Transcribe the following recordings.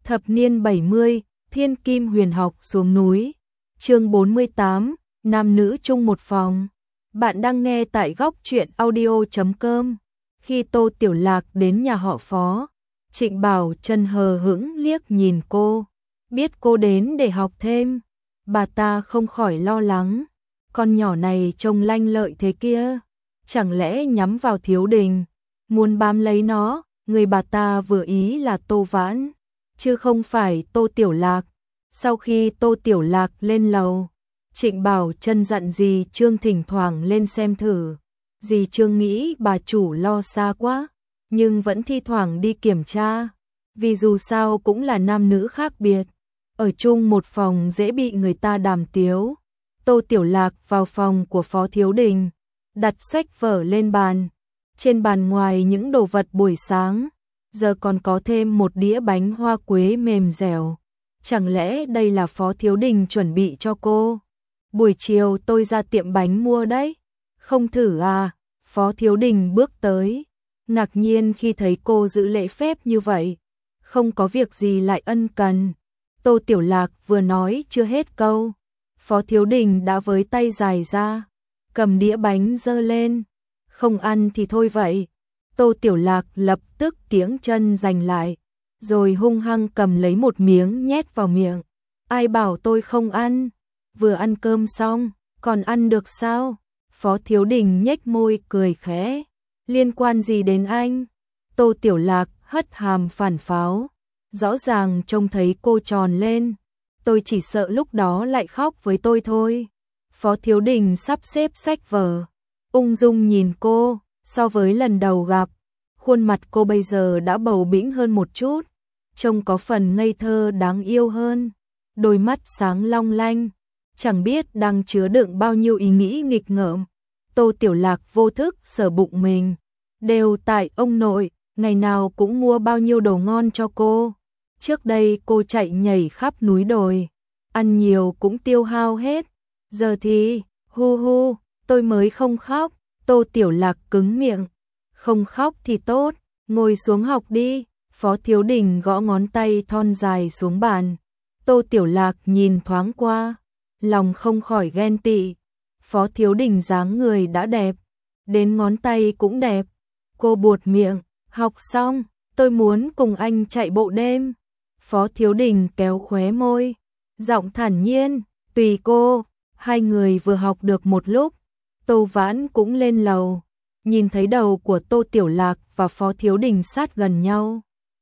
Thập niên 70, thiên kim huyền học xuống núi. Chương 48, nam nữ chung một phòng. Bạn đang nghe tại góc truyện audio.com. Khi Tô Tiểu Lạc đến nhà họ Phó, Trịnh Bảo Trân hờ hững liếc nhìn cô, biết cô đến để học thêm, bà ta không khỏi lo lắng, con nhỏ này trông lanh lợi thế kia, chẳng lẽ nhắm vào Thiếu Đình, muốn bám lấy nó. Người bà ta vừa ý là Tô Vãn, chứ không phải Tô Tiểu Lạc. Sau khi Tô Tiểu Lạc lên lầu, Trịnh Bảo Trân dặn dì Trương thỉnh thoảng lên xem thử. Dì Trương nghĩ bà chủ lo xa quá, nhưng vẫn thi thoảng đi kiểm tra, vì dù sao cũng là nam nữ khác biệt, ở chung một phòng dễ bị người ta đàm tiếu. Tô Tiểu Lạc vào phòng của Phó Thiếu Đình, đặt sách vở lên bàn. Trên bàn ngoài những đồ vật buổi sáng, giờ còn có thêm một đĩa bánh hoa quế mềm dẻo. Chẳng lẽ đây là Phó Thiếu Đình chuẩn bị cho cô? Buổi chiều tôi ra tiệm bánh mua đấy. Không thử à? Phó Thiếu Đình bước tới, ngạc nhiên khi thấy cô giữ lễ phép như vậy. Không có việc gì lại ân cần. Tô Tiểu Lạc vừa nói chưa hết câu, Phó Thiếu Đình đã với tay dài ra, cầm đĩa bánh giơ lên. Không ăn thì thôi vậy. Tô Tiểu Lạc lập tức kiễng chân giành lại, rồi hung hăng cầm lấy một miếng nhét vào miệng. Ai bảo tôi không ăn? Vừa ăn cơm xong, còn ăn được sao? Phó Thiếu Đình nhếch môi cười khẽ. Liên quan gì đến anh? Tô Tiểu Lạc hất hàm phản pháo. Rõ ràng trông thấy cô tròn lên. Tôi chỉ sợ lúc đó lại khóc với tôi thôi. Phó Thiếu Đình sắp xếp sách vở, ung dung nhìn cô. So với lần đầu gặp, khuôn mặt cô bây giờ đã bầu bĩnh hơn một chút, trông có phần ngây thơ đáng yêu hơn, đôi mắt sáng long lanh, chẳng biết đang chứa đựng bao nhiêu ý nghĩ nghịch ngợm. Tô Tiểu Lạc vô thức sờ bụng mình, đều tại ông nội, ngày nào cũng mua bao nhiêu đồ ngon cho cô. Trước đây cô chạy nhảy khắp núi đồi, ăn nhiều cũng tiêu hao hết, giờ thì, hu hu, tôi mới không khóc. Tô Tiểu Lạc cứng miệng. Không khóc thì tốt, ngồi xuống học đi. Phó Thiếu Đình gõ ngón tay thon dài xuống bàn. Tô Tiểu Lạc nhìn thoáng qua, lòng không khỏi ghen tị. Phó Thiếu Đình dáng người đã đẹp, đến ngón tay cũng đẹp. Cô buột miệng, học xong, tôi muốn cùng anh chạy bộ đêm. Phó Thiếu Đình kéo khóe môi, giọng thản nhiên, tùy cô. Hai người vừa học được một lúc, Tô Vãn cũng lên lầu, nhìn thấy đầu của Tô Tiểu Lạc và Phó Thiếu Đình sát gần nhau.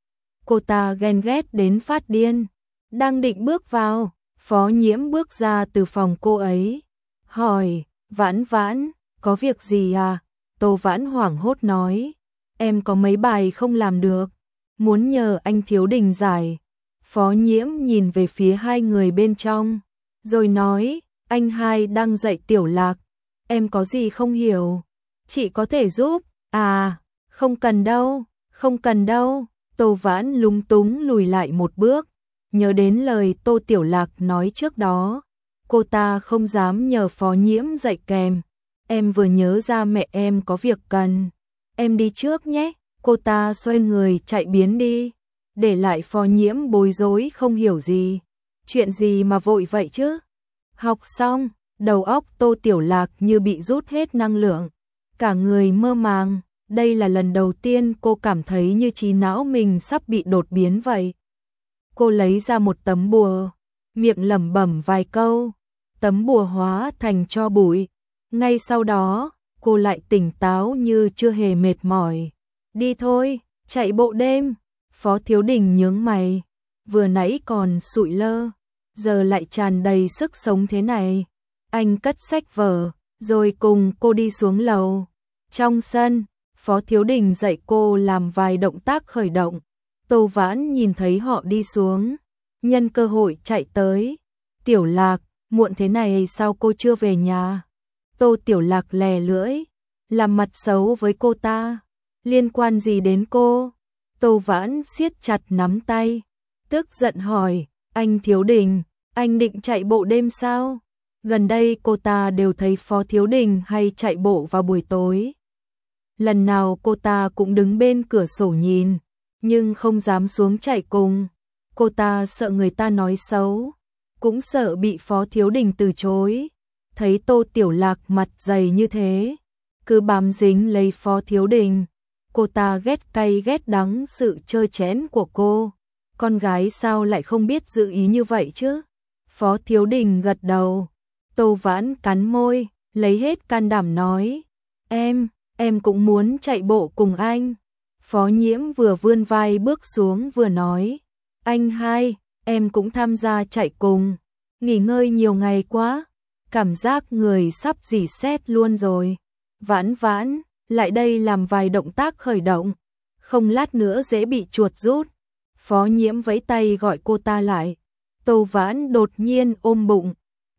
Cô ta ghen ghét đến phát điên, đang định bước vào, Phó Nhiễm bước ra từ phòng cô ấy, hỏi, Vãn Vãn, có việc gì à? Tô Vãn hoảng hốt nói, em có mấy bài không làm được, muốn nhờ anh Thiếu Đình giải. Phó Nhiễm nhìn về phía hai người bên trong, rồi nói, anh hai đang dạy Tiểu Lạc. Em có gì không hiểu, chị có thể giúp. À, không cần đâu, không cần đâu. Tô Vãn lúng túng lùi lại một bước, nhớ đến lời Tô Tiểu Lạc nói trước đó. Cô ta không dám nhờ Phó Nhiễm dạy kèm. Em vừa nhớ ra mẹ em có việc cần, em đi trước nhé. Cô ta xoay người chạy biến đi, để lại Phó Nhiễm bối rối không hiểu gì. Chuyện gì mà vội vậy chứ? Học xong, đầu óc Tô Tiểu Lạc như bị rút hết năng lượng, cả người mơ màng. Đây là lần đầu tiên cô cảm thấy như trí não mình sắp bị đột biến vậy. Cô lấy ra một tấm bùa, miệng lẩm bẩm vài câu, tấm bùa hóa thành tro bụi. Ngay sau đó, cô lại tỉnh táo như chưa hề mệt mỏi. Đi thôi, chạy bộ đêm. Phó Thiếu Đình nhướng mày, vừa nãy còn sụi lơ, giờ lại tràn đầy sức sống thế này. Anh cất sách vở, rồi cùng cô đi xuống lầu. Trong sân, Phó Thiếu Đình dạy cô làm vài động tác khởi động. Tô Vãn nhìn thấy họ đi xuống, nhân cơ hội chạy tới. Tiểu Lạc, muộn thế này sao cô chưa về nhà? Tô Tiểu Lạc lè lưỡi, làm mặt xấu với cô ta. Liên quan gì đến cô? Tô Vãn siết chặt nắm tay, tức giận hỏi, anh Thiếu Đình, anh định chạy bộ đêm sao? Gần đây cô ta đều thấy Phó Thiếu Đình hay chạy bộ vào buổi tối. Lần nào cô ta cũng đứng bên cửa sổ nhìn, nhưng không dám xuống chạy cùng. Cô ta sợ người ta nói xấu, cũng sợ bị Phó Thiếu Đình từ chối. Thấy Tô Tiểu Lạc mặt dày như thế, cứ bám dính lấy Phó Thiếu Đình. Cô ta ghét cay ghét đắng sự trơ chẽn của cô. Con gái sao lại không biết giữ ý như vậy chứ? Phó Thiếu Đình gật đầu. Tô Vãn cắn môi, lấy hết can đảm nói. Em cũng muốn chạy bộ cùng anh. Phó Nhiễm vừa vươn vai bước xuống vừa nói. Anh hai, em cũng tham gia chạy cùng. Nghỉ ngơi nhiều ngày quá, cảm giác người sắp rỉ sét luôn rồi. Vãn Vãn, lại đây làm vài động tác khởi động, không lát nữa dễ bị chuột rút. Phó Nhiễm vẫy tay gọi cô ta lại. Tô Vãn đột nhiên ôm bụng.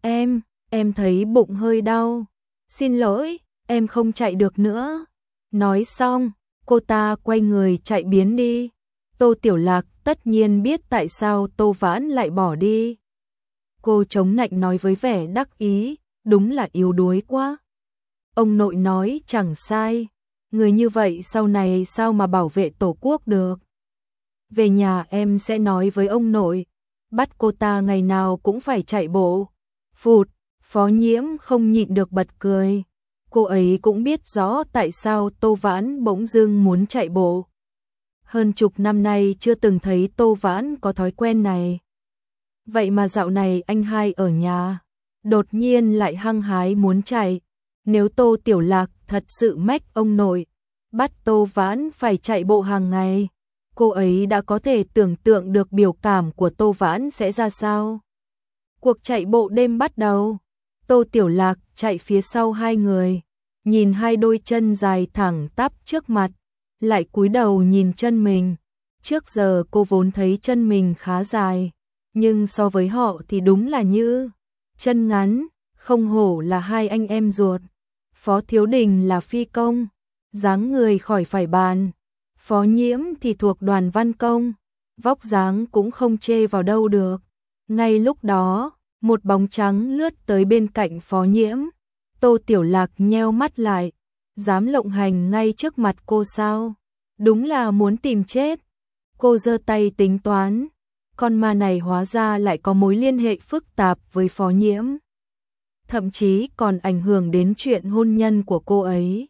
Em thấy bụng hơi đau. Xin lỗi, em không chạy được nữa. Nói xong, cô ta quay người chạy biến đi. Tô Tiểu Lạc tất nhiên biết tại sao Tô Vãn lại bỏ đi. Cô chống nạnh nói với vẻ đắc ý, đúng là yếu đuối quá. Ông nội nói chẳng sai, người như vậy sau này sao mà bảo vệ Tổ quốc được. Về nhà em sẽ nói với ông nội, bắt cô ta ngày nào cũng phải chạy bộ. Phụt, Phó Nhiễm không nhịn được bật cười. Cô ấy cũng biết rõ tại sao Tô Vãn bỗng dưng muốn chạy bộ. Hơn chục năm nay chưa từng thấy Tô Vãn có thói quen này. Vậy mà dạo này anh hai ở nhà, đột nhiên lại hăng hái muốn chạy. Nếu Tô Tiểu Lạc thật sự mách ông nội, bắt Tô Vãn phải chạy bộ hàng ngày, cô ấy đã có thể tưởng tượng được biểu cảm của Tô Vãn sẽ ra sao. Cuộc chạy bộ đêm bắt đầu. Tô Tiểu Lạc chạy phía sau hai người, nhìn hai đôi chân dài thẳng tắp trước mặt, lại cúi đầu nhìn chân mình. Trước giờ cô vốn thấy chân mình khá dài, nhưng so với họ thì đúng là như chân ngắn, không hổ là hai anh em ruột. Phó Thiếu Đình là phi công, dáng người khỏi phải bàn. Phó Nhiễm thì thuộc đoàn văn công, vóc dáng cũng không chê vào đâu được. Ngay lúc đó, một bóng trắng lướt tới bên cạnh Phó Nhiễm. Tô Tiểu Lạc nheo mắt lại, dám lộng hành ngay trước mặt cô sao? Đúng là muốn tìm chết. Cô giơ tay tính toán, con ma này hóa ra lại có mối liên hệ phức tạp với Phó Nhiễm. Thậm chí còn ảnh hưởng đến chuyện hôn nhân của cô ấy.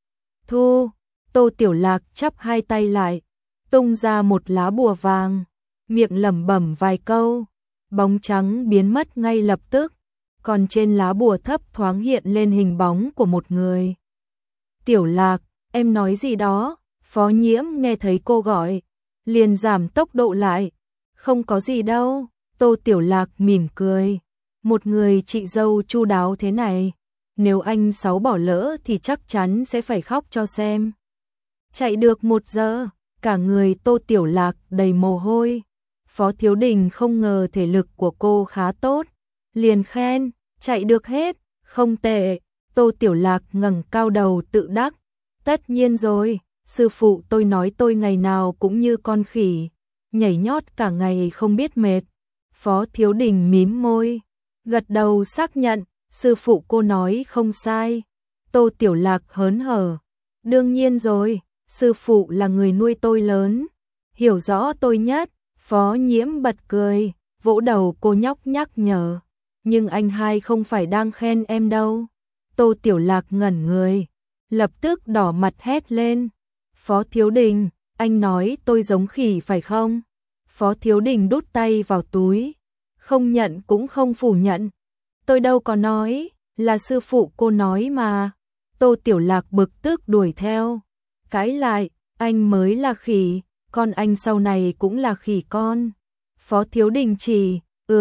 Thu, Tô Tiểu Lạc chắp hai tay lại, tung ra một lá bùa vàng, miệng lẩm bẩm vài câu, bóng trắng biến mất ngay lập tức, còn trên lá bùa thấp thoáng hiện lên hình bóng của một người. Tiểu Lạc, em nói gì đó? Phó Nhiễm nghe thấy cô gọi, liền giảm tốc độ lại. Không có gì đâu, Tô Tiểu Lạc mỉm cười. Một người chị dâu chu đáo thế này, nếu anh Sáu bỏ lỡ thì chắc chắn sẽ phải khóc cho xem. Chạy được 1 giờ, cả người Tô Tiểu Lạc đầy mồ hôi. Phó Thiếu Đình không ngờ thể lực của cô khá tốt, liền khen, chạy được hết, không tệ. Tô Tiểu Lạc ngẩng cao đầu tự đắc, tất nhiên rồi, sư phụ tôi nói tôi ngày nào cũng như con khỉ, nhảy nhót cả ngày không biết mệt. Phó Thiếu Đình mím môi, gật đầu xác nhận, sư phụ cô nói không sai. Tô Tiểu Lạc hớn hở, đương nhiên rồi, sư phụ là người nuôi tôi lớn, hiểu rõ tôi nhất. Phó Nhiễm bật cười, vỗ đầu cô nhóc nhắc nhở, nhưng anh hai không phải đang khen em đâu. Tô Tiểu Lạc ngẩn người, lập tức đỏ mặt hét lên. Phó Thiếu Đình, anh nói tôi giống khỉ phải không? Phó Thiếu Đình đút tay vào túi, không nhận cũng không phủ nhận. Tôi đâu có nói, là sư phụ cô nói mà. Tô Tiểu Lạc bực tức đuổi theo, cãi lại, anh mới là khỉ, con anh sau này cũng là khỉ con. Phó Thiếu Đình chỉ,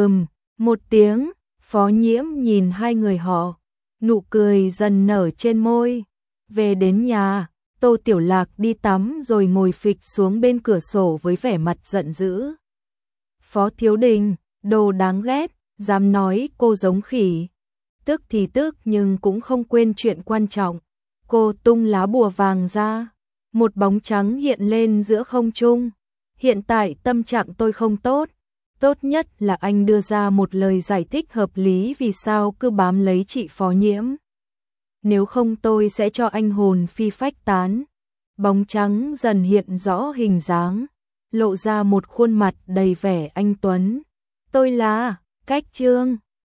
một tiếng. Phó Nhiễm nhìn hai người họ, nụ cười dần nở trên môi. Về đến nhà, Tô Tiểu Lạc đi tắm rồi ngồi phịch xuống bên cửa sổ với vẻ mặt giận dữ. Phó Thiếu Đình, đồ đáng ghét, dám nói cô giống khỉ. Tức thì tức nhưng cũng không quên chuyện quan trọng. Cô tung lá bùa vàng ra, một bóng trắng hiện lên giữa không trung. Hiện tại tâm trạng tôi không tốt, tốt nhất là anh đưa ra một lời giải thích hợp lý vì sao cứ bám lấy chị Phó Nhiễm. Nếu không tôi sẽ cho anh hồn phi phách tán. Bóng trắng dần hiện rõ hình dáng, lộ ra một khuôn mặt đầy vẻ anh tuấn. Tôi là Cách Trương.